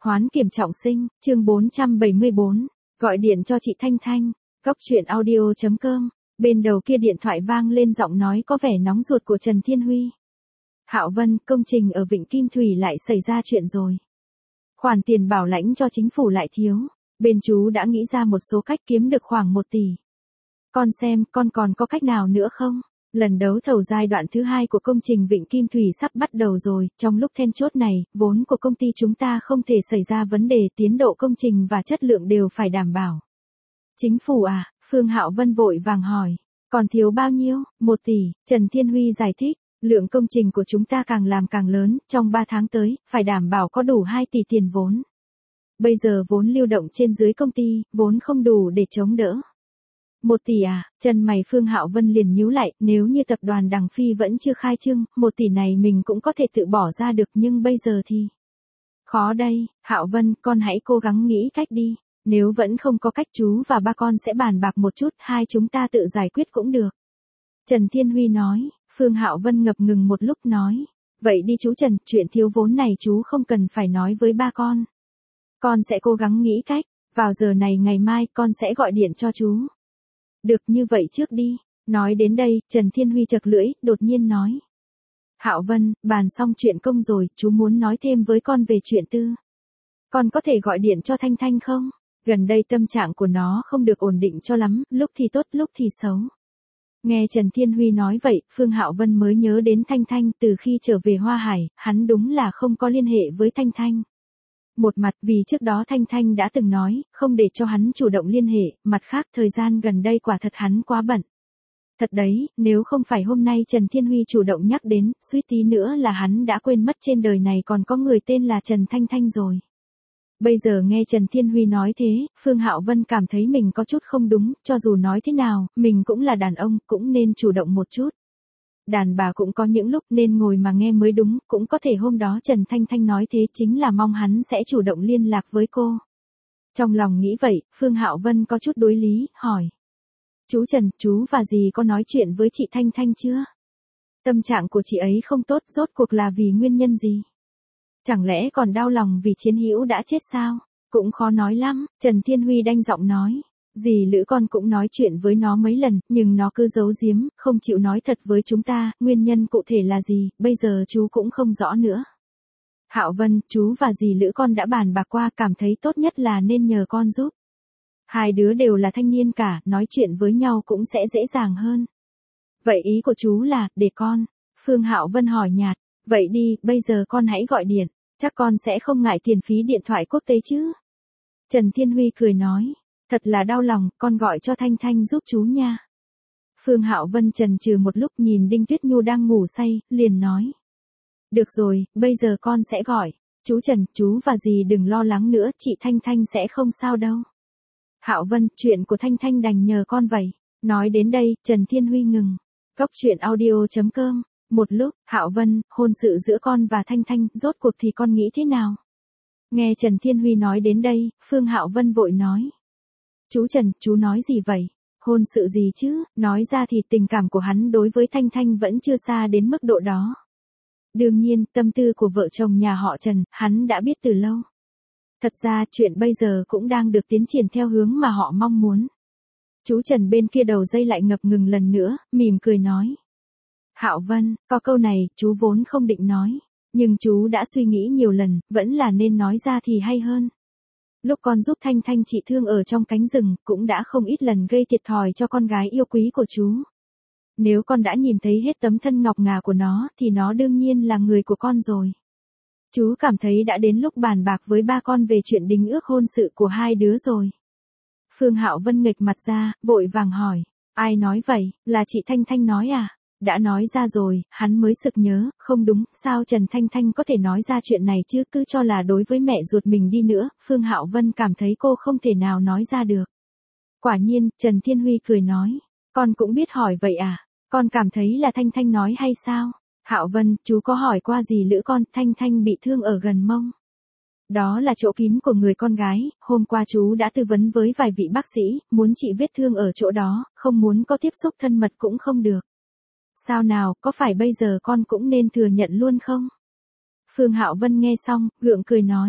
Hoán kiểm trọng sinh, chương 474, gọi điện cho chị Thanh Thanh, Góc truyện audio.com, bên đầu kia điện thoại vang lên giọng nói có vẻ nóng ruột của Trần Thiên Huy. Hạo Vân, công trình ở Vịnh Kim Thủy lại xảy ra chuyện rồi. Khoản tiền bảo lãnh cho chính phủ lại thiếu, bên chú đã nghĩ ra một số cách kiếm được khoảng 1 tỷ. Con xem, con còn có cách nào nữa không? Lần đấu thầu giai đoạn thứ 2 của công trình Vịnh Kim Thủy sắp bắt đầu rồi, trong lúc then chốt này, vốn của công ty chúng ta không thể xảy ra vấn đề, tiến độ công trình và chất lượng đều phải đảm bảo. Chính phủ à? Phương Hạo Vân vội vàng hỏi. Còn thiếu bao nhiêu? 1 tỷ, Trần Thiên Huy giải thích. Lượng công trình của chúng ta càng làm càng lớn, trong 3 tháng tới, phải đảm bảo có đủ 2 tỷ tiền vốn. Bây giờ vốn lưu động trên dưới công ty, vốn không đủ để chống đỡ. 1 tỷ à? Chân mày Phương Hạo Vân liền nhíu lại, nếu như tập đoàn Đằng Phi vẫn chưa khai trương, 1 tỷ này mình cũng có thể tự bỏ ra được, nhưng bây giờ thì khó đây. Hạo Vân, con hãy cố gắng nghĩ cách đi. Nếu vẫn không có cách, chú và ba con sẽ bàn bạc một chút, hai chúng ta tự giải quyết cũng được. Trần Thiên Huy nói. Phương Hạo Vân ngập ngừng một lúc nói. Vậy đi chú Trần, chuyện thiếu vốn này chú không cần phải nói với ba con. Con sẽ cố gắng nghĩ cách, vào giờ này ngày mai con sẽ gọi điện cho chú. Được, như vậy trước đi. Nói đến đây, Trần Thiên Huy chật lưỡi, đột nhiên nói. Hạo Vân, bàn xong chuyện công rồi, chú muốn nói thêm với con về chuyện tư. Con có thể gọi điện cho Thanh Thanh không? Gần đây tâm trạng của nó không được ổn định cho lắm, lúc thì tốt lúc thì xấu. Nghe Trần Thiên Huy nói vậy, Phương Hạo Vân mới nhớ đến Thanh Thanh. Từ khi trở về Hoa Hải, hắn đúng là không có liên hệ với Thanh Thanh. Một mặt vì trước đó Thanh Thanh đã từng nói, không để cho hắn chủ động liên hệ, mặt khác thời gian gần đây quả thật hắn quá bận. Thật đấy, nếu không phải hôm nay Trần Thiên Huy chủ động nhắc đến, suýt tí nữa là hắn đã quên mất trên đời này còn có người tên là Trần Thanh Thanh rồi. Bây giờ nghe Trần Thiên Huy nói thế, Phương Hạo Vân cảm thấy mình có chút không đúng, cho dù nói thế nào, mình cũng là đàn ông, cũng nên chủ động một chút. Đàn bà cũng có những lúc nên ngồi mà nghe mới đúng, cũng có thể hôm đó Trần Thanh Thanh nói thế chính là mong hắn sẽ chủ động liên lạc với cô. Trong lòng nghĩ vậy, Phương Hạo Vân có chút đối lý, hỏi. Chú Trần, chú và dì có nói chuyện với chị Thanh Thanh chưa? Tâm trạng của chị ấy không tốt, rốt cuộc là vì nguyên nhân gì? Chẳng lẽ còn đau lòng vì Chiến Hữu đã chết sao? Cũng khó nói lắm, Trần Thiên Huy đanh giọng nói. Dì Lữ con cũng nói chuyện với nó mấy lần, nhưng nó cứ giấu giếm, không chịu nói thật với chúng ta, nguyên nhân cụ thể là gì, bây giờ chú cũng không rõ nữa. Hạo Vân, chú và dì Lữ con đã bàn bạc qua, cảm thấy tốt nhất là nên nhờ con giúp. Hai đứa đều là thanh niên cả, nói chuyện với nhau cũng sẽ dễ dàng hơn. Vậy ý của chú là, để con. Phương Hạo Vân hỏi nhạt. Vậy đi, bây giờ con hãy gọi điện, chắc con sẽ không ngại tiền phí điện thoại quốc tế chứ? Trần Thiên Huy cười nói, thật là đau lòng, con gọi cho Thanh Thanh giúp chú nha. Phương Hạo Vân chần chừ một lúc nhìn Đinh Tuyết Nhu đang ngủ say, liền nói. Được rồi, bây giờ con sẽ gọi. Chú Trần, chú và dì đừng lo lắng nữa, chị Thanh Thanh sẽ không sao đâu. Hạo Vân, chuyện của Thanh Thanh đành nhờ con vậy. Nói đến đây, Trần Thiên Huy ngừng. Góc truyện audio.com. Một lúc, Hạo Vân, hôn sự giữa con và Thanh Thanh, rốt cuộc thì con nghĩ thế nào? Nghe Trần Thiên Huy nói đến đây, Phương Hạo Vân vội nói. Chú Trần, chú nói gì vậy? Hôn sự gì chứ? Nói ra thì tình cảm của hắn đối với Thanh Thanh vẫn chưa xa đến mức độ đó. Đương nhiên, tâm tư của vợ chồng nhà họ Trần, hắn đã biết từ lâu. Thật ra, chuyện bây giờ cũng đang được tiến triển theo hướng mà họ mong muốn. Chú Trần bên kia đầu dây lại ngập ngừng lần nữa, mỉm cười nói. Hạo Vân, có câu này, chú vốn không định nói. Nhưng chú đã suy nghĩ nhiều lần, vẫn là nên nói ra thì hay hơn. Lúc con giúp Thanh Thanh trị thương ở trong cánh rừng, cũng đã không ít lần gây thiệt thòi cho con gái yêu quý của chú. Nếu con đã nhìn thấy hết tấm thân ngọc ngà của nó, thì nó đương nhiên là người của con rồi. Chú cảm thấy đã đến lúc bàn bạc với ba con về chuyện đính ước hôn sự của hai đứa rồi. Phương Hạo Vân nghệch mặt ra, vội vàng hỏi. Ai nói vậy, là chị Thanh Thanh nói à? Đã nói ra rồi, hắn mới sực nhớ, không đúng, sao Trần Thanh Thanh có thể nói ra chuyện này chứ, cứ cho là đối với mẹ ruột mình đi nữa, Phương Hạo Vân cảm thấy cô không thể nào nói ra được. Quả nhiên, Trần Thiên Huy cười nói, con cũng biết hỏi vậy à, con cảm thấy là Thanh Thanh nói hay sao? Hạo Vân, chú có hỏi qua gì Lữ con, Thanh Thanh bị thương ở gần mông. Đó là chỗ kín của người con gái, hôm qua chú đã tư vấn với vài vị bác sĩ, muốn trị vết thương ở chỗ đó, không muốn có tiếp xúc thân mật cũng không được. Sao nào, có phải bây giờ con cũng nên thừa nhận luôn không? Phương Hạo Vân nghe xong, gượng cười nói.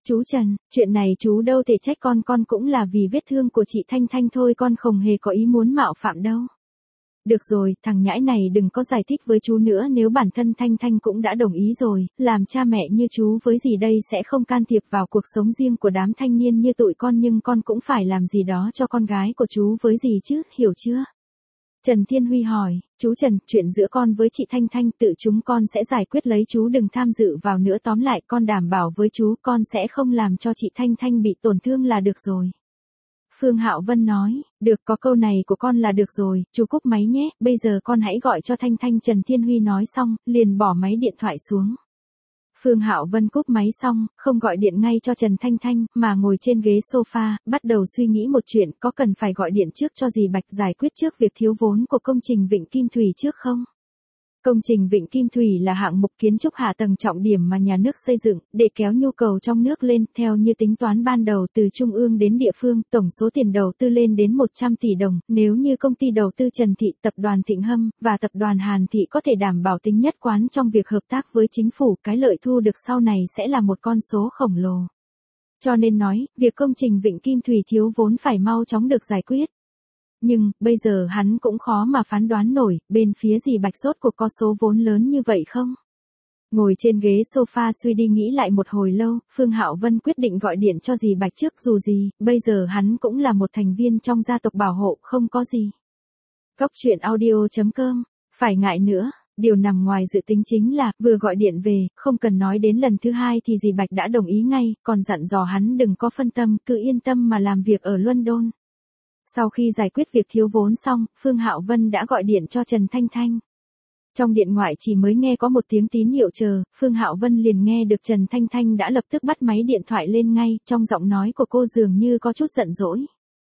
Chú Trần, chuyện này chú đâu thể trách con cũng là vì vết thương của chị Thanh Thanh thôi, con không hề có ý muốn mạo phạm đâu. Được rồi, thằng nhãi này đừng có giải thích với chú nữa, nếu bản thân Thanh Thanh cũng đã đồng ý rồi, làm cha mẹ như chú với gì đây sẽ không can thiệp vào cuộc sống riêng của đám thanh niên như tụi con, nhưng con cũng phải làm gì đó cho con gái của chú với gì chứ, hiểu chưa? Trần Thiên Huy hỏi, chú Trần, chuyện giữa con với chị Thanh Thanh tự chúng con sẽ giải quyết, lấy chú đừng tham dự vào nữa, tóm lại con đảm bảo với chú con sẽ không làm cho chị Thanh Thanh bị tổn thương là được rồi. Phương Hạo Vân nói, được, có câu này của con là được rồi, chú cúp máy nhé, bây giờ con hãy gọi cho Thanh Thanh. Trần Thiên Huy nói xong, liền bỏ máy điện thoại xuống. Phương Hạo Vân cúp máy xong, không gọi điện ngay cho Trần Thanh Thanh, mà ngồi trên ghế sofa, bắt đầu suy nghĩ một chuyện, có cần phải gọi điện trước cho dì Bạch giải quyết trước việc thiếu vốn của công trình Vịnh Kim Thủy trước không? Công trình Vịnh Kim Thủy là hạng mục kiến trúc hạ tầng trọng điểm mà nhà nước xây dựng, để kéo nhu cầu trong nước lên, theo như tính toán ban đầu từ trung ương đến địa phương, tổng số tiền đầu tư lên đến 100 tỷ đồng, nếu như công ty đầu tư Trần Thị, tập đoàn Thịnh Hâm, và tập đoàn Hàn Thị có thể đảm bảo tính nhất quán trong việc hợp tác với chính phủ, cái lợi thu được sau này sẽ là một con số khổng lồ. Cho nên nói, việc công trình Vịnh Kim Thủy thiếu vốn phải mau chóng được giải quyết. Nhưng, bây giờ hắn cũng khó mà phán đoán nổi, bên phía dì Bạch rốt cuộc có số vốn lớn như vậy không? Ngồi trên ghế sofa suy đi nghĩ lại một hồi lâu, Phương Hạo Vân quyết định gọi điện cho dì Bạch trước, dù gì, bây giờ hắn cũng là một thành viên trong gia tộc bảo hộ, không có gì. Cóc truyện audio.com, phải ngại nữa. Điều nằm ngoài dự tính chính là, vừa gọi điện về, không cần nói đến lần thứ hai thì dì Bạch đã đồng ý ngay, còn dặn dò hắn đừng có phân tâm, cứ yên tâm mà làm việc ở London. Sau khi giải quyết việc thiếu vốn xong, Phương Hạo Vân đã gọi điện cho Trần Thanh Thanh. Trong điện thoại chỉ mới nghe có một tiếng tín hiệu chờ, Phương Hạo Vân liền nghe được Trần Thanh Thanh đã lập tức bắt máy điện thoại lên ngay, trong giọng nói của cô dường như có chút giận dỗi.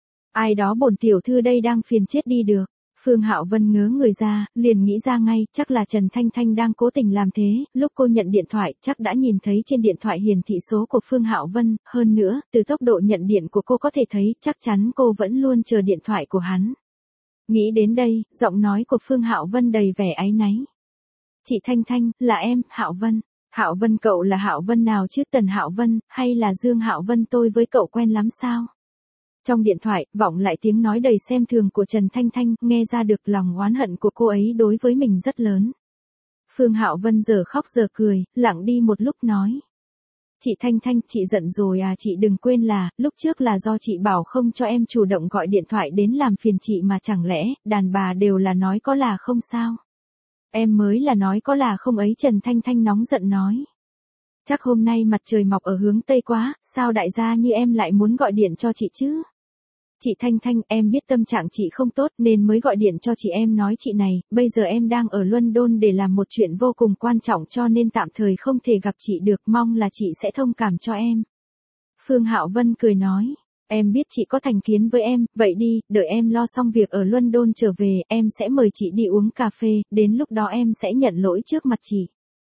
Ai đó, bổn tiểu thư đây đang phiền chết đi được. Phương Hạo Vân ngớ người ra, liền nghĩ ra ngay, chắc là Trần Thanh Thanh đang cố tình làm thế, lúc cô nhận điện thoại, chắc đã nhìn thấy trên điện thoại hiển thị số của Phương Hạo Vân, hơn nữa, từ tốc độ nhận điện của cô có thể thấy, chắc chắn cô vẫn luôn chờ điện thoại của hắn. Nghĩ đến đây, giọng nói của Phương Hạo Vân đầy vẻ áy náy. Chị Thanh Thanh, là em, Hạo Vân. Hạo Vân, cậu là Hạo Vân nào chứ, Tần Hạo Vân, hay là Dương Hạo Vân, tôi với cậu quen lắm sao? Trong điện thoại, vọng lại tiếng nói đầy xem thường của Trần Thanh Thanh, nghe ra được lòng oán hận của cô ấy đối với mình rất lớn. Phương Hạo Vân giờ khóc giờ cười, lặng đi một lúc nói. Chị Thanh Thanh, chị giận rồi à, chị đừng quên là, lúc trước là do chị bảo không cho em chủ động gọi điện thoại đến làm phiền chị mà, chẳng lẽ, đàn bà đều là nói có là không sao? Em mới là nói có là không ấy. Trần Thanh Thanh nóng giận nói. Chắc hôm nay mặt trời mọc ở hướng Tây quá, sao đại gia như em lại muốn gọi điện cho chị chứ? Chị Thanh Thanh, em biết tâm trạng chị không tốt nên mới gọi điện cho chị, em nói chị này, bây giờ em đang ở London để làm một chuyện vô cùng quan trọng cho nên tạm thời không thể gặp chị được, mong là chị sẽ thông cảm cho em. Phương Hạo Vân cười nói, em biết chị có thành kiến với em, vậy đi, đợi em lo xong việc ở London trở về, em sẽ mời chị đi uống cà phê, đến lúc đó em sẽ nhận lỗi trước mặt chị.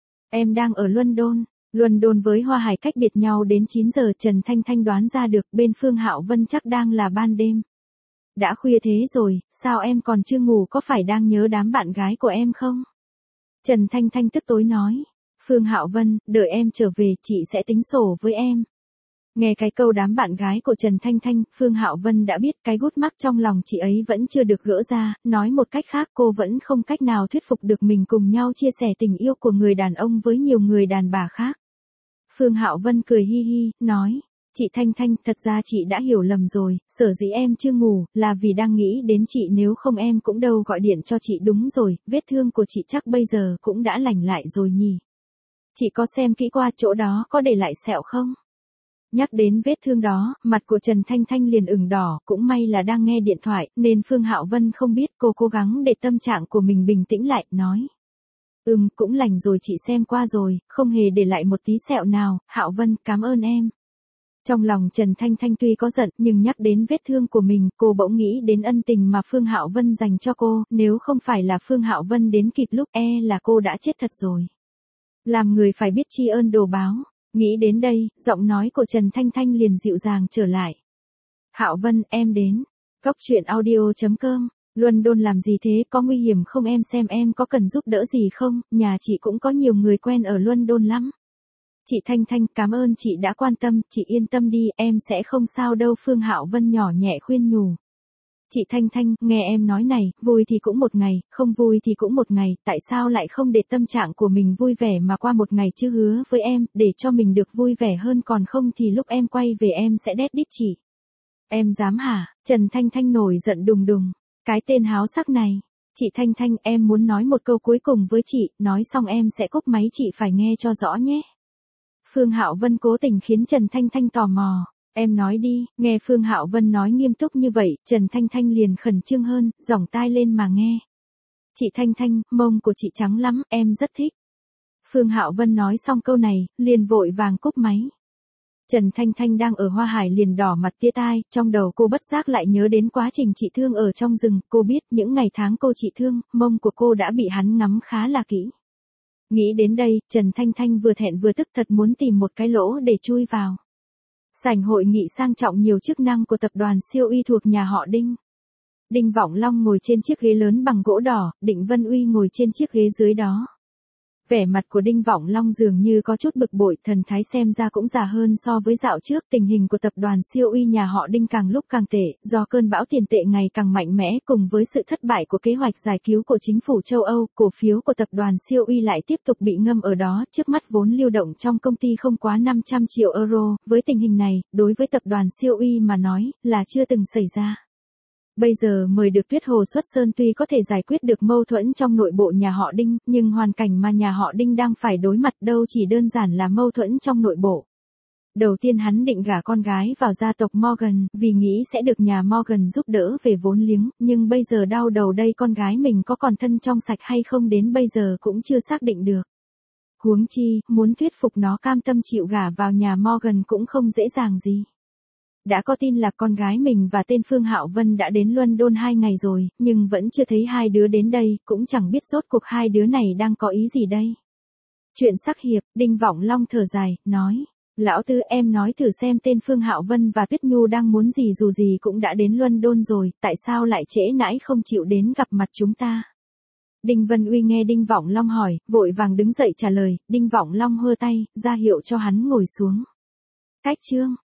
Em đang ở London. London với Hoa Hải cách biệt nhau đến 9 giờ, Trần Thanh Thanh đoán ra được bên Phương Hạo Vân chắc đang là ban đêm. Đã khuya thế rồi, sao em còn chưa ngủ, có phải đang nhớ đám bạn gái của em không? Trần Thanh Thanh tức tối nói. Phương Hạo Vân, đợi em trở về, chị sẽ tính sổ với em. Nghe cái câu đám bạn gái của Trần Thanh Thanh, Phương Hạo Vân đã biết cái gút mắc trong lòng chị ấy vẫn chưa được gỡ ra, nói một cách khác cô vẫn không cách nào thuyết phục được mình cùng nhau chia sẻ tình yêu của người đàn ông với nhiều người đàn bà khác. Phương Hạo Vân cười hi hi, nói, chị Thanh Thanh, thật ra chị đã hiểu lầm rồi, sở dĩ em chưa ngủ, là vì đang nghĩ đến chị, nếu không em cũng đâu gọi điện cho chị. Đúng rồi, vết thương của chị chắc bây giờ cũng đã lành lại rồi nhỉ? Chị có xem kỹ qua chỗ đó có để lại sẹo không? Nhắc đến vết thương đó, mặt của Trần Thanh Thanh liền ửng đỏ, cũng may là đang nghe điện thoại, nên Phương Hạo Vân không biết, cô cố gắng để tâm trạng của mình bình tĩnh lại, nói. Cũng lành rồi, chị xem qua rồi, không hề để lại một tí sẹo nào, Hạo Vân, cảm ơn em. Trong lòng Trần Thanh Thanh tuy có giận, nhưng nhắc đến vết thương của mình, cô bỗng nghĩ đến ân tình mà Phương Hạo Vân dành cho cô, nếu không phải là Phương Hạo Vân đến kịp lúc, là cô đã chết thật rồi. Làm người phải biết tri ân đồ báo. Nghĩ đến đây, giọng nói của Trần Thanh Thanh liền dịu dàng trở lại. Hạo Vân, em đến. Cóc truyện audio.com. London làm gì thế, có nguy hiểm không, em xem em có cần giúp đỡ gì không, nhà chị cũng có nhiều người quen ở London lắm. Chị Thanh Thanh, cảm ơn chị đã quan tâm, chị yên tâm đi, em sẽ không sao đâu, Phương Hạo Vân nhỏ nhẹ khuyên nhủ. Chị Thanh Thanh, nghe em nói này, vui thì cũng một ngày, không vui thì cũng một ngày, tại sao lại không để tâm trạng của mình vui vẻ mà qua một ngày chứ, hứa với em, để cho mình được vui vẻ hơn, còn không thì lúc em quay về em sẽ đét đít chị. Em dám hả? Trần Thanh Thanh nổi giận đùng đùng. Cái tên háo sắc này. Chị Thanh Thanh, em muốn nói một câu cuối cùng với chị, nói xong em sẽ cúp máy, chị phải nghe cho rõ nhé. Phương Hạo Vân cố tình khiến Trần Thanh Thanh tò mò. Em nói đi, nghe Phương Hạo Vân nói nghiêm túc như vậy, Trần Thanh Thanh liền khẩn trương hơn, giỏng tai lên mà nghe. Chị Thanh Thanh, mông của chị trắng lắm, em rất thích. Phương Hạo Vân nói xong câu này, liền vội vàng cúp máy. Trần Thanh Thanh đang ở Hoa Hải liền đỏ mặt tía tai, trong đầu cô bất giác lại nhớ đến quá trình chị thương ở trong rừng, cô biết những ngày tháng cô chị thương, mông của cô đã bị hắn ngắm khá là kỹ. Nghĩ đến đây, Trần Thanh Thanh vừa thẹn vừa tức, thật muốn tìm một cái lỗ để chui vào. Sảnh hội nghị sang trọng nhiều chức năng của tập đoàn siêu uy thuộc nhà họ Đinh. Đinh Vọng Long ngồi trên chiếc ghế lớn bằng gỗ đỏ, Định Vân Uy ngồi trên chiếc ghế dưới đó. Vẻ mặt của Đinh Vọng Long dường như có chút bực bội, thần thái xem ra cũng già hơn so với dạo trước. Tình hình của tập đoàn siêu uy nhà họ Đinh càng lúc càng tệ, do cơn bão tiền tệ ngày càng mạnh mẽ cùng với sự thất bại của kế hoạch giải cứu của chính phủ châu Âu, cổ phiếu của tập đoàn siêu uy lại tiếp tục bị ngâm ở đó. Trước mắt vốn lưu động trong công ty không quá 500 triệu euro, với tình hình này, đối với tập đoàn siêu uy mà nói, là chưa từng xảy ra. Bây giờ mời được Tuyết Hồ xuất sơn tuy có thể giải quyết được mâu thuẫn trong nội bộ nhà họ Đinh, nhưng hoàn cảnh mà nhà họ Đinh đang phải đối mặt đâu chỉ đơn giản là mâu thuẫn trong nội bộ. Đầu tiên hắn định gả con gái vào gia tộc Morgan, vì nghĩ sẽ được nhà Morgan giúp đỡ về vốn liếng, nhưng bây giờ đau đầu đây, con gái mình có còn thân trong sạch hay không đến bây giờ cũng chưa xác định được. Huống chi, muốn thuyết phục nó cam tâm chịu gả vào nhà Morgan cũng không dễ dàng gì. Đã có tin là con gái mình và tên Phương Hạo Vân đã đến London 2 ngày rồi, nhưng vẫn chưa thấy hai đứa đến đây, cũng chẳng biết rốt cuộc hai đứa này đang có ý gì đây. Chuyện sắc hiệp, Đinh Vọng Long thở dài, nói, lão Tư, em nói thử xem, tên Phương Hạo Vân và Tuyết Nhu đang muốn gì, dù gì cũng đã đến London rồi, tại sao lại trễ nãi không chịu đến gặp mặt chúng ta. Đinh Vân Uy nghe Đinh Vọng Long hỏi, vội vàng đứng dậy trả lời. Đinh Vọng Long hơ tay, ra hiệu cho hắn ngồi xuống. Cách chương